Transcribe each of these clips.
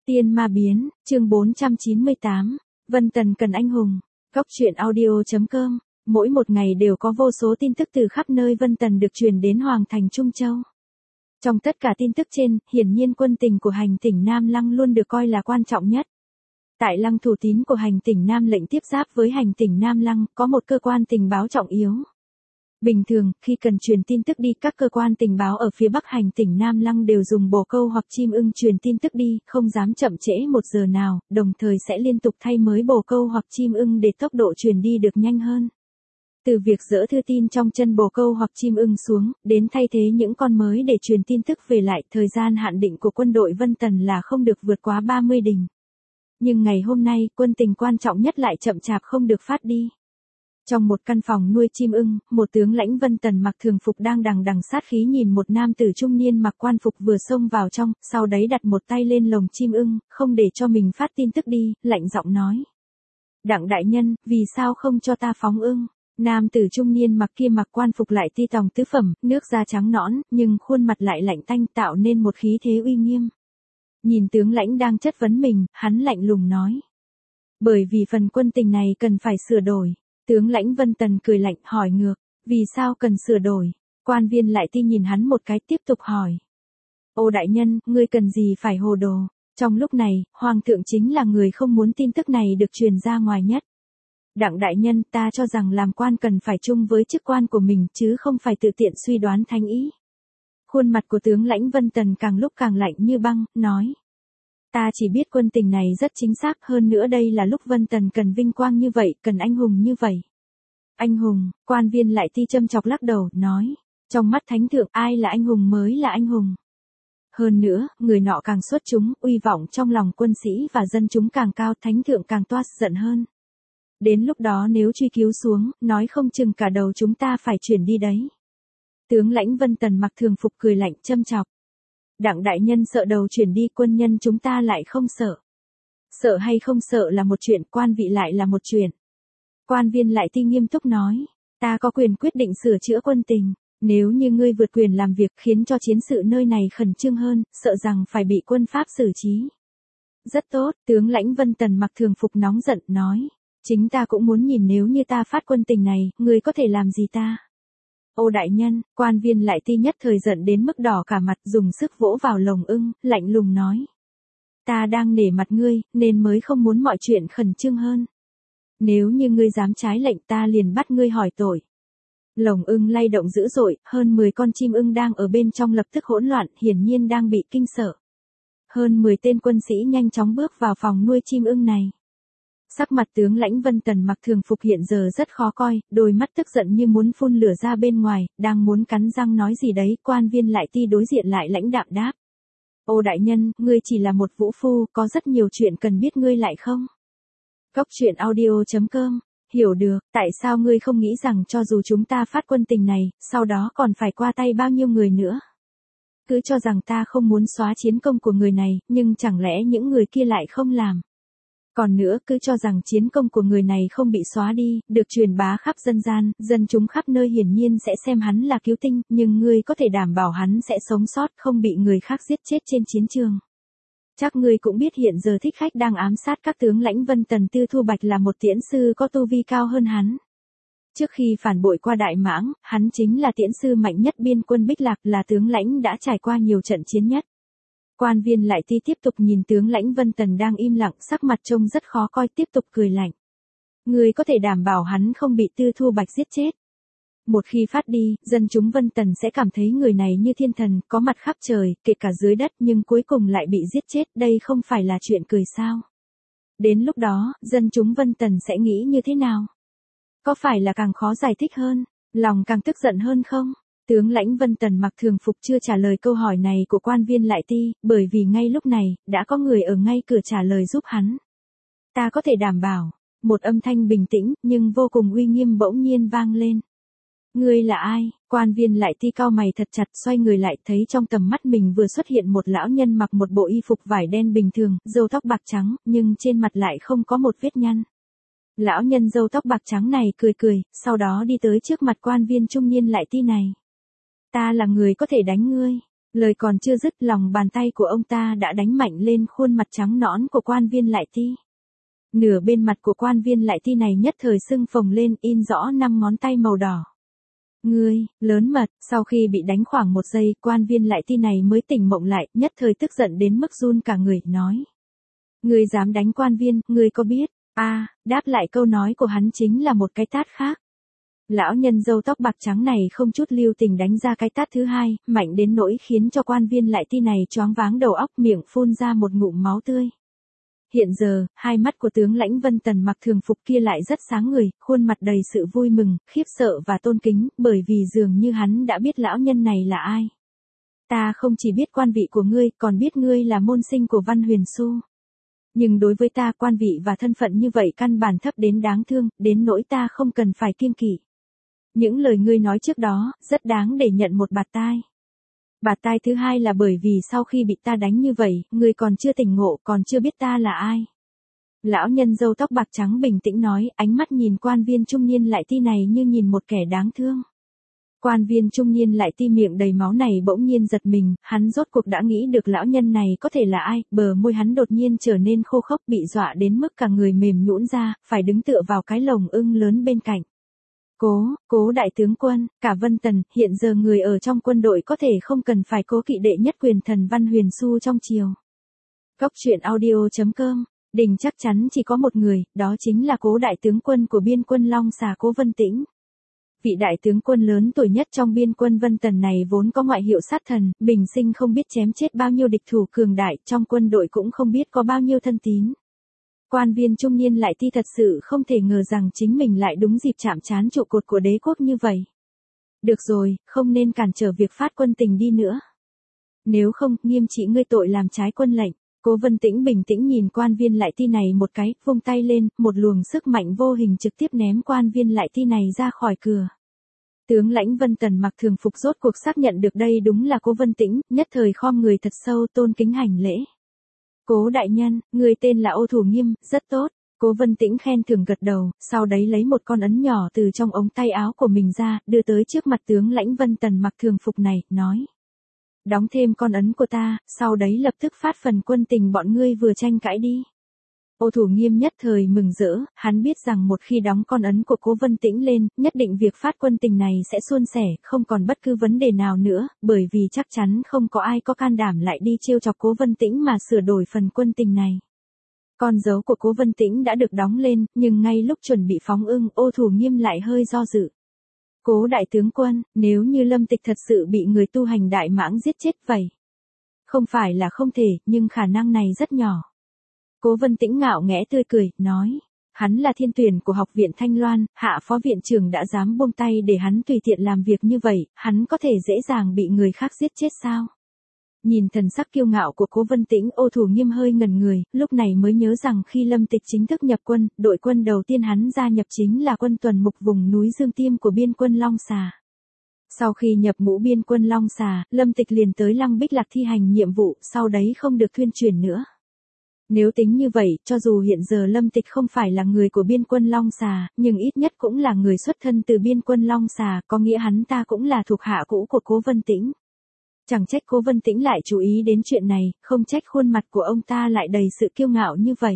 Tiên ma biến, chương 498, Vân Tần cần anh hùng. Góc truyện audio.com. Mỗi một ngày đều có vô số tin tức từ khắp nơi Vân Tần được truyền đến Hoàng thành Trung Châu. Trong tất cả tin tức trên, hiển nhiên quân tình của hành tỉnh Nam Lăng luôn được coi là quan trọng nhất. Tại Lăng Thủ Tín của hành tỉnh Nam lệnh tiếp giáp với hành tỉnh Nam Lăng, có một cơ quan tình báo trọng yếu. Bình thường, khi cần truyền tin tức đi, các cơ quan tình báo ở phía bắc hành tỉnh Nam Lăng đều dùng bồ câu hoặc chim ưng truyền tin tức đi, không dám chậm trễ một giờ nào, đồng thời sẽ liên tục thay mới bồ câu hoặc chim ưng để tốc độ truyền đi được nhanh hơn. Từ việc dỡ thư tin trong chân bồ câu hoặc chim ưng xuống, đến thay thế những con mới để truyền tin tức về lại, thời gian hạn định của quân đội Vân Tần là không được vượt quá 30 đình. Nhưng ngày hôm nay, quân tình quan trọng nhất lại chậm chạp không được phát đi. Trong một căn phòng nuôi chim ưng, một tướng lãnh Vân Tần mặc thường phục đang đằng đằng sát khí nhìn một nam tử trung niên mặc quan phục vừa xông vào trong, sau đấy đặt một tay lên lồng chim ưng, không để cho mình phát tin tức đi, lạnh giọng nói. Đặng đại nhân, vì sao không cho ta phóng ưng? Nam tử trung niên mặc kia mặc quan phục lại ti tòng tứ phẩm, nước da trắng nõn, nhưng khuôn mặt lại lạnh tanh tạo nên một khí thế uy nghiêm. Nhìn tướng lãnh đang chất vấn mình, hắn lạnh lùng nói. Bởi vì phần quân tình này cần phải sửa đổi. Tướng lãnh Vân Tần cười lạnh hỏi ngược, vì sao cần sửa đổi? Quan viên lại ti nhìn hắn một cái tiếp tục hỏi. Ô đại nhân, ngươi cần gì phải hồ đồ? Trong lúc này, Hoàng thượng chính là người không muốn tin tức này được truyền ra ngoài nhất. Đặng đại nhân, ta cho rằng làm quan cần phải chung với chức quan của mình chứ không phải tự tiện suy đoán thánh ý. Khuôn mặt của tướng lãnh Vân Tần càng lúc càng lạnh như băng, nói. Ta chỉ biết quân tình này rất chính xác, hơn nữa đây là lúc Vân Tần cần vinh quang như vậy, cần anh hùng như vậy. Anh hùng, quan viên lại ti châm chọc lắc đầu, nói. Trong mắt thánh thượng ai là anh hùng mới là anh hùng. Hơn nữa, người nọ càng xuất chúng, uy vọng trong lòng quân sĩ và dân chúng càng cao, thánh thượng càng toát giận hơn. Đến lúc đó nếu truy cứu xuống, nói không chừng cả đầu chúng ta phải chuyển đi đấy. Tướng lãnh Vân Tần mặc thường phục cười lạnh châm chọc. Đặng đại nhân sợ đầu chuyển đi, quân nhân chúng ta lại không sợ. Sợ hay không sợ là một chuyện, quan vị lại là một chuyện. Quan viên lại ti nghiêm túc nói, ta có quyền quyết định sửa chữa quân tình, nếu như ngươi vượt quyền làm việc khiến cho chiến sự nơi này khẩn trương hơn, sợ rằng phải bị quân Pháp xử trí. Rất tốt, tướng lãnh Vân Tần mặc thường phục nóng giận nói, chính ta cũng muốn nhìn nếu như ta phát quân tình này, ngươi có thể làm gì ta? Ô đại nhân, quan viên lại ti nhất thời giận đến mức đỏ cả mặt, dùng sức vỗ vào lồng ưng, lạnh lùng nói. Ta đang nể mặt ngươi, nên mới không muốn mọi chuyện khẩn trương hơn. Nếu như ngươi dám trái lệnh ta liền bắt ngươi hỏi tội. Lồng ưng lay động dữ dội, hơn 10 con chim ưng đang ở bên trong lập tức hỗn loạn, hiển nhiên đang bị kinh sợ. Hơn 10 tên quân sĩ nhanh chóng bước vào phòng nuôi chim ưng này. Sắc mặt tướng lãnh Vân Tần mặc thường phục hiện giờ rất khó coi, đôi mắt tức giận như muốn phun lửa ra bên ngoài, đang muốn cắn răng nói gì đấy, quan viên lại ti đối diện lại lãnh đạm đáp. Ô đại nhân, ngươi chỉ là một vũ phu, có rất nhiều chuyện cần biết ngươi lại không? Góc truyện audio.com, hiểu được, tại sao ngươi không nghĩ rằng cho dù chúng ta phát quân tình này, sau đó còn phải qua tay bao nhiêu người nữa? Cứ cho rằng ta không muốn xóa chiến công của người này, nhưng chẳng lẽ những người kia lại không làm? Còn nữa, cứ cho rằng chiến công của người này không bị xóa đi, được truyền bá khắp dân gian, dân chúng khắp nơi hiển nhiên sẽ xem hắn là cứu tinh, nhưng ngươi có thể đảm bảo hắn sẽ sống sót, không bị người khác giết chết trên chiến trường. Chắc ngươi cũng biết hiện giờ Thích Khách đang ám sát các tướng lãnh Vân Tần Tư Thu Bạch là một tiễn sư có tu vi cao hơn hắn. Trước khi phản bội qua Đại Mãng, hắn chính là tiễn sư mạnh nhất biên quân Bích Lạc, là tướng lãnh đã trải qua nhiều trận chiến nhất. Quan viên lại ti tiếp tục nhìn tướng lãnh Vân Tần đang im lặng, sắc mặt trông rất khó coi, tiếp tục cười lạnh. Ngươi có thể đảm bảo hắn không bị Tư Thu Bạch giết chết. Một khi phát đi, dân chúng Vân Tần sẽ cảm thấy người này như thiên thần, có mặt khắp trời, kể cả dưới đất, nhưng cuối cùng lại bị giết chết, đây không phải là chuyện cười sao? Đến lúc đó, dân chúng Vân Tần sẽ nghĩ như thế nào? Có phải là càng khó giải thích hơn, lòng càng tức giận hơn không? Tướng lãnh Vân Tần mặc thường phục chưa trả lời câu hỏi này của quan viên lại ti, bởi vì ngay lúc này, đã có người ở ngay cửa trả lời giúp hắn. Ta có thể đảm bảo, một âm thanh bình tĩnh, nhưng vô cùng uy nghiêm bỗng nhiên vang lên. Ngươi là ai? Quan viên lại ti cau mày thật chặt, xoay người lại, thấy trong tầm mắt mình vừa xuất hiện một lão nhân mặc một bộ y phục vải đen bình thường, râu tóc bạc trắng, nhưng trên mặt lại không có một vết nhăn. Lão nhân râu tóc bạc trắng này cười cười, sau đó đi tới trước mặt quan viên trung niên lại ti này. Ta là người có thể đánh ngươi. Lời còn chưa dứt, lòng bàn tay của ông ta đã đánh mạnh lên khuôn mặt trắng nõn của quan viên lại ti. Nửa bên mặt của quan viên lại ti này nhất thời sưng phồng lên, in rõ 5 ngón tay màu đỏ. Ngươi, lớn mật. Sau khi bị đánh khoảng 1 giây, quan viên lại ti này mới tỉnh mộng lại, nhất thời tức giận đến mức run cả người, nói. Ngươi dám đánh quan viên, ngươi có biết? Đáp lại câu nói của hắn chính là một cái tát khác. Lão nhân râu tóc bạc trắng này không chút lưu tình đánh ra cái tát thứ hai, mạnh đến nỗi khiến cho quan viên lại ti này choáng váng đầu óc, miệng phun ra một ngụm máu tươi. Hiện giờ, hai mắt của tướng lãnh Vân Tần mặc thường phục kia lại rất sáng người, khuôn mặt đầy sự vui mừng, khiếp sợ và tôn kính, bởi vì dường như hắn đã biết lão nhân này là ai. Ta không chỉ biết quan vị của ngươi, còn biết ngươi là môn sinh của Văn Huyền Xu. Nhưng đối với ta, quan vị và thân phận như vậy căn bản thấp đến đáng thương, đến nỗi ta không cần phải kiêng kỵ. Những lời ngươi nói trước đó, rất đáng để nhận một bạt tai. Bạt tai thứ hai là bởi vì sau khi bị ta đánh như vậy, ngươi còn chưa tỉnh ngộ, còn chưa biết ta là ai. Lão nhân râu tóc bạc trắng bình tĩnh nói, ánh mắt nhìn quan viên trung niên lại ti này như nhìn một kẻ đáng thương. Quan viên trung niên lại ti miệng đầy máu này bỗng nhiên giật mình, hắn rốt cuộc đã nghĩ được lão nhân này có thể là ai, bờ môi hắn đột nhiên trở nên khô khốc, bị dọa đến mức cả người mềm nhũn ra, phải đứng tựa vào cái lồng ưng lớn bên cạnh. Cố đại tướng quân, cả Vân Tần, hiện giờ người ở trong quân đội có thể không cần phải cố kỵ đệ nhất quyền thần Văn Huyền Xu trong triều. Cốc truyện audio.com, Đình chắc chắn chỉ có một người, đó chính là Cố đại tướng quân của biên quân Long Xà Cố Vân Tĩnh. Vị đại tướng quân lớn tuổi nhất trong biên quân Vân Tần này vốn có ngoại hiệu sát thần, bình sinh không biết chém chết bao nhiêu địch thủ cường đại, trong quân đội cũng không biết có bao nhiêu thân tín. Quan viên trung niên lại ti thật sự không thể ngờ rằng chính mình lại đúng dịp chạm trán trụ cột của đế quốc như vậy. Được rồi, không nên cản trở việc phát quân tình đi nữa. Nếu không, nghiêm trị ngươi tội làm trái quân lệnh. Cố Vân Tĩnh bình tĩnh nhìn quan viên lại ti này một cái, vung tay lên, một luồng sức mạnh vô hình trực tiếp ném quan viên lại ti này ra khỏi cửa. Tướng lãnh Vân Tần mặc thường phục rốt cuộc xác nhận được đây đúng là Cố Vân Tĩnh, nhất thời khom người thật sâu tôn kính hành lễ. Cố đại nhân, người tên là Ô Thủ Nghiêm, rất tốt. Cố Vân Tĩnh khen thưởng gật đầu, sau đấy lấy một con ấn nhỏ từ trong ống tay áo của mình ra, đưa tới trước mặt tướng lãnh Vân Tần mặc thường phục này, nói. Đóng thêm con ấn của ta, sau đấy lập tức phát phần quân tình bọn ngươi vừa tranh cãi đi. Ô Thủ Nghiêm nhất thời mừng rỡ, hắn biết rằng một khi đóng con ấn của Cố Vân Tĩnh lên, nhất định việc phát quân tình này sẽ suôn sẻ, không còn bất cứ vấn đề nào nữa, bởi vì chắc chắn không có ai có can đảm lại đi trêu chọc Cố Vân Tĩnh mà sửa đổi phần quân tình này. Con dấu của Cố Vân Tĩnh đã được đóng lên, nhưng ngay lúc chuẩn bị phóng ưng, Ô Thủ Nghiêm lại hơi do dự. Cố đại tướng quân, nếu như Lâm Tịch thật sự bị người tu hành đại mãng giết chết vậy. Không phải là không thể, nhưng khả năng này rất nhỏ. Cố Vân Tĩnh ngạo nghễ tươi cười, nói. Hắn là thiên tuyển của học viện Thanh Loan, hạ phó viện trưởng đã dám buông tay để hắn tùy tiện làm việc như vậy, hắn có thể dễ dàng bị người khác giết chết sao? Nhìn thần sắc kiêu ngạo của Cố Vân Tĩnh, Ô Thủ Nghiêm hơi ngẩn người, lúc này mới nhớ rằng khi Lâm Tịch chính thức nhập quân, đội quân đầu tiên hắn gia nhập chính là quân tuần mục vùng núi Dương Tiêm của biên quân Long Xà. Sau khi nhập ngũ biên quân Long Xà, Lâm Tịch liền tới Lăng Bích Lạc thi hành nhiệm vụ, sau đấy không được thuyên chuyển nữa. Nếu tính như vậy, cho dù hiện giờ Lâm Tịch không phải là người của biên quân Long Xà, nhưng ít nhất cũng là người xuất thân từ biên quân Long Xà, có nghĩa hắn ta cũng là thuộc hạ cũ của Cố Vân Tĩnh. Chẳng trách Cố Vân Tĩnh lại chú ý đến chuyện này, không trách khuôn mặt của ông ta lại đầy sự kiêu ngạo như vậy.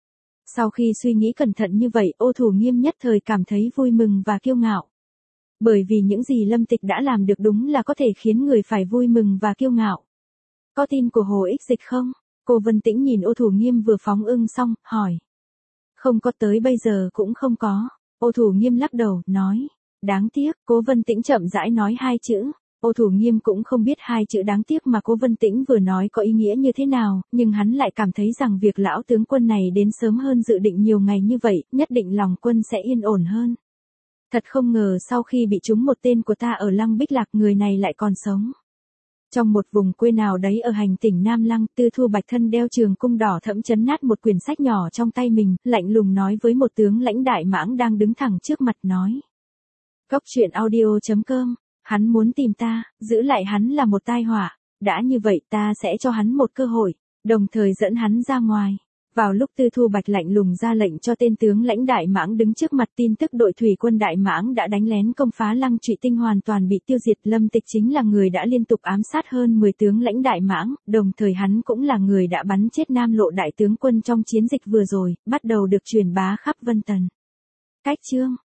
Sau khi suy nghĩ cẩn thận như vậy, Ô Thủ Nghiêm nhất thời cảm thấy vui mừng và kiêu ngạo. Bởi vì những gì Lâm Tịch đã làm được đúng là có thể khiến người phải vui mừng và kiêu ngạo. Có tin của Hồ Ích Dịch không? Cố Vân Tĩnh nhìn Ô Thủ Nghiêm vừa phóng ưng xong, hỏi. Không có, tới bây giờ cũng không có. Ô Thủ Nghiêm lắc đầu, nói. Đáng tiếc. Cố Vân Tĩnh chậm rãi nói 2 chữ. Ô Thủ Nghiêm cũng không biết 2 chữ đáng tiếc mà Cố Vân Tĩnh vừa nói có ý nghĩa như thế nào, nhưng hắn lại cảm thấy rằng việc lão tướng quân này đến sớm hơn dự định nhiều ngày như vậy, nhất định lòng quân sẽ yên ổn hơn. Thật không ngờ sau khi bị trúng một tên của ta ở Lăng Bích Lạc, người này lại còn sống. Trong một vùng quê nào đấy ở hành tỉnh Nam Lăng, Tư Thu Bạch thân đeo trường cung đỏ thẫm chấn nát một quyển sách nhỏ trong tay mình, lạnh lùng nói với một tướng lãnh đại mãng đang đứng thẳng trước mặt, nói. Cốc truyện audio.com, hắn muốn tìm ta, giữ lại hắn là một tai họa, đã như vậy ta sẽ cho hắn một cơ hội, đồng thời dẫn hắn ra ngoài. Vào lúc Tư Thu Bạch lạnh lùng ra lệnh cho tên tướng lãnh Đại Mãng đứng trước mặt, tin tức đội thủy quân Đại Mãng đã đánh lén công phá Lăng Trụy Tinh hoàn toàn bị tiêu diệt. Lâm Tịch chính là người đã liên tục ám sát hơn 10 tướng lãnh Đại Mãng, đồng thời hắn cũng là người đã bắn chết Nam Lộ đại tướng quân trong chiến dịch vừa rồi, bắt đầu được truyền bá khắp Vân Tần. Cách chương